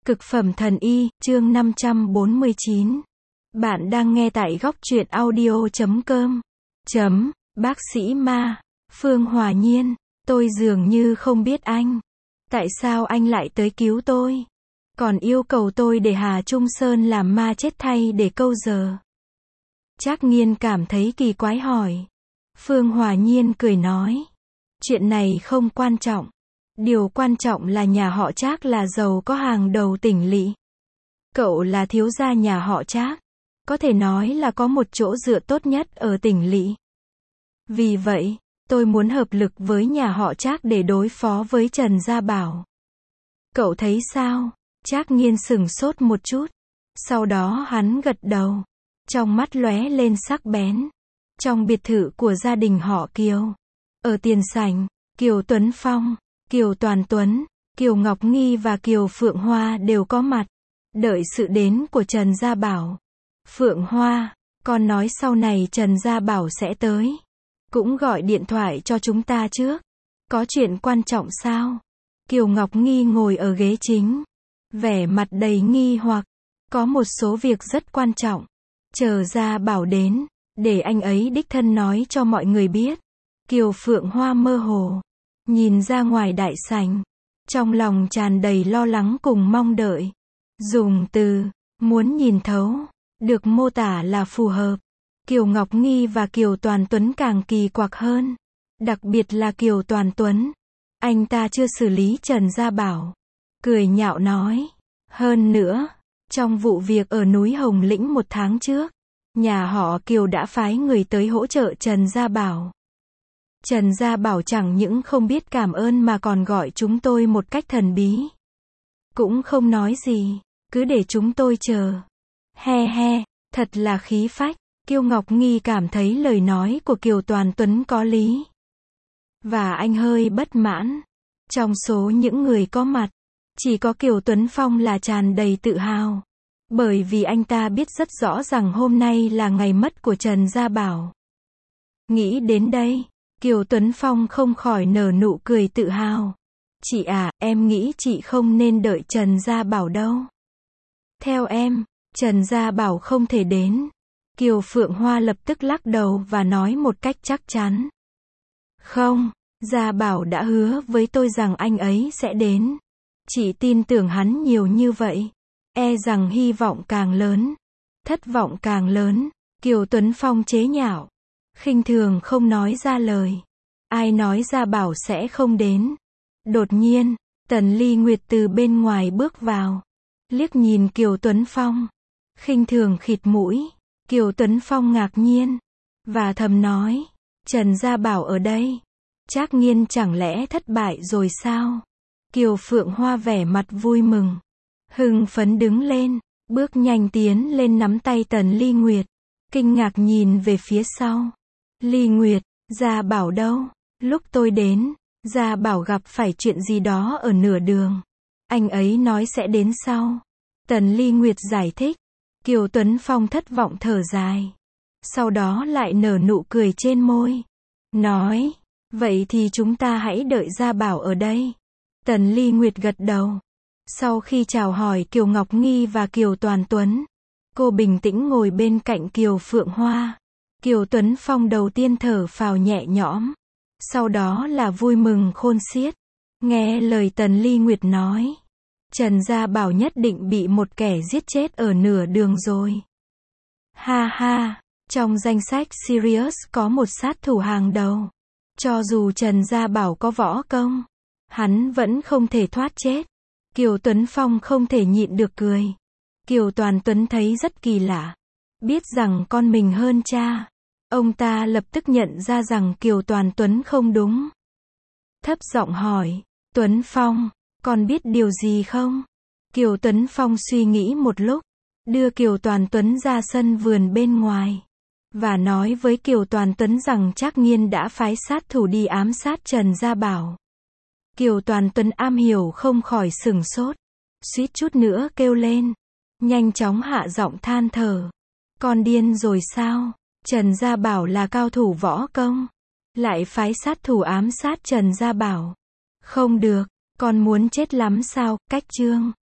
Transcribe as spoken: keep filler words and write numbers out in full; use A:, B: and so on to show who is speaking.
A: Cực phẩm thần y, chương năm trăm bốn mươi chín. Bạn đang nghe tại góc truyện audio chấm com. Chấm, bác sĩ Ma, Phương Hòa Nhiên, tôi dường như không biết anh. Tại sao anh lại tới cứu tôi? Còn yêu cầu tôi để Hà Trung Sơn làm ma chết thay để câu giờ. Trác Nghiên cảm thấy kỳ quái hỏi. Phương Hòa Nhiên cười nói. Chuyện này không quan trọng. Điều quan trọng là nhà họ Trác là giàu có hàng đầu tỉnh lỵ. Cậu là thiếu gia nhà họ Trác, có thể nói là có một chỗ dựa tốt nhất ở tỉnh lỵ. Vì vậy, tôi muốn hợp lực với nhà họ Trác để đối phó với Trần Gia Bảo. Cậu thấy sao? Trác Nghiên sửng sốt một chút. Sau đó hắn gật đầu. Trong mắt lóe lên sắc bén. Trong biệt thự của gia đình họ Kiều, ở tiền sảnh, Kiều Tuấn Phong, Kiều Toàn Tuấn, Kiều Ngọc Nghi và Kiều Phượng Hoa đều có mặt, đợi sự đến của Trần Gia Bảo. Phượng Hoa, con nói sau này Trần Gia Bảo sẽ tới. Cũng gọi điện thoại cho chúng ta trước. Có chuyện quan trọng sao? Kiều Ngọc Nghi ngồi ở ghế chính, vẻ mặt đầy nghi hoặc. Có một số việc rất quan trọng. Chờ Gia Bảo đến, để anh ấy đích thân nói cho mọi người biết. Kiều Phượng Hoa mơ hồ nhìn ra ngoài đại sảnh, trong lòng tràn đầy lo lắng cùng mong đợi. Dùng từ muốn nhìn thấu được mô tả là phù hợp. Kiều Ngọc Nghi và Kiều Toàn Tuấn càng kỳ quặc hơn, đặc biệt là Kiều Toàn Tuấn. Anh ta chưa xử lý Trần Gia Bảo, cười nhạo nói. Hơn nữa, trong vụ việc ở núi Hồng Lĩnh một tháng trước, nhà họ Kiều đã phái người tới hỗ trợ Trần Gia Bảo. Trần Gia Bảo chẳng những không biết cảm ơn mà còn gọi chúng tôi một cách thần bí. Cũng không nói gì, cứ để chúng tôi chờ. He he, thật là khí phách. Kiều Ngọc Nghi cảm thấy lời nói của Kiều Toàn Tuấn có lý. Và anh hơi bất mãn. Trong số những người có mặt, chỉ có Kiều Tuấn Phong là tràn đầy tự hào. Bởi vì anh ta biết rất rõ rằng hôm nay là ngày mất của Trần Gia Bảo. Nghĩ đến đây, Kiều Tuấn Phong không khỏi nở nụ cười tự hào. Chị à, em nghĩ chị không nên đợi Trần Gia Bảo đâu. Theo em, Trần Gia Bảo không thể đến. Kiều Phượng Hoa lập tức lắc đầu và nói một cách chắc chắn. Không, Gia Bảo đã hứa với tôi rằng anh ấy sẽ đến. Chị tin tưởng hắn nhiều như vậy, e rằng hy vọng càng lớn, thất vọng càng lớn. Kiều Tuấn Phong chế nhạo, khinh thường không nói ra lời. Ai nói Gia Bảo sẽ không đến? Đột nhiên, Tần Ly Nguyệt từ bên ngoài bước vào, liếc nhìn Kiều Tuấn Phong, khinh thường khịt mũi. Kiều Tuấn Phong ngạc nhiên, và thầm nói, Trần Gia Bảo ở đây. Trác Nghiên chẳng lẽ thất bại rồi sao? Kiều Phượng Hoa vẻ mặt vui mừng, hưng phấn đứng lên, bước nhanh tiến lên nắm tay Tần Ly Nguyệt, kinh ngạc nhìn về phía sau. Ly Nguyệt, Gia Bảo đâu? Lúc tôi đến, Gia Bảo gặp phải chuyện gì đó ở nửa đường. Anh ấy nói sẽ đến sau. Tần Ly Nguyệt giải thích. Kiều Tuấn Phong thất vọng thở dài. Sau đó lại nở nụ cười trên môi. Nói, vậy thì chúng ta hãy đợi Gia Bảo ở đây. Tần Ly Nguyệt gật đầu. Sau khi chào hỏi Kiều Ngọc Nghi và Kiều Toàn Tuấn, cô bình tĩnh ngồi bên cạnh Kiều Phượng Hoa. Kiều Tuấn Phong đầu tiên thở phào nhẹ nhõm, sau đó là vui mừng khôn xiết. Nghe lời Tần Ly Nguyệt nói, Trần Gia Bảo nhất định bị một kẻ giết chết ở nửa đường rồi. Ha ha, trong danh sách Sirius có một sát thủ hàng đầu. Cho dù Trần Gia Bảo có võ công, hắn vẫn không thể thoát chết. Kiều Tuấn Phong không thể nhịn được cười. Kiều Toàn Tuấn thấy rất kỳ lạ. Biết rằng con mình hơn cha, ông ta lập tức nhận ra rằng Kiều Toàn Tuấn không đúng. Thấp giọng hỏi, Tuấn Phong, con biết điều gì không? Kiều Tuấn Phong suy nghĩ một lúc, đưa Kiều Toàn Tuấn ra sân vườn bên ngoài, và nói với Kiều Toàn Tuấn rằng Trác Nghiên đã phái sát thủ đi ám sát Trần Gia Bảo. Kiều Toàn Tuấn am hiểu không khỏi sửng sốt, suýt chút nữa kêu lên, nhanh chóng hạ giọng than thở. Con điên rồi sao? Trần Gia Bảo là cao thủ võ công, lại phái sát thủ ám sát Trần Gia Bảo. Không được, con muốn chết lắm sao? Cách chương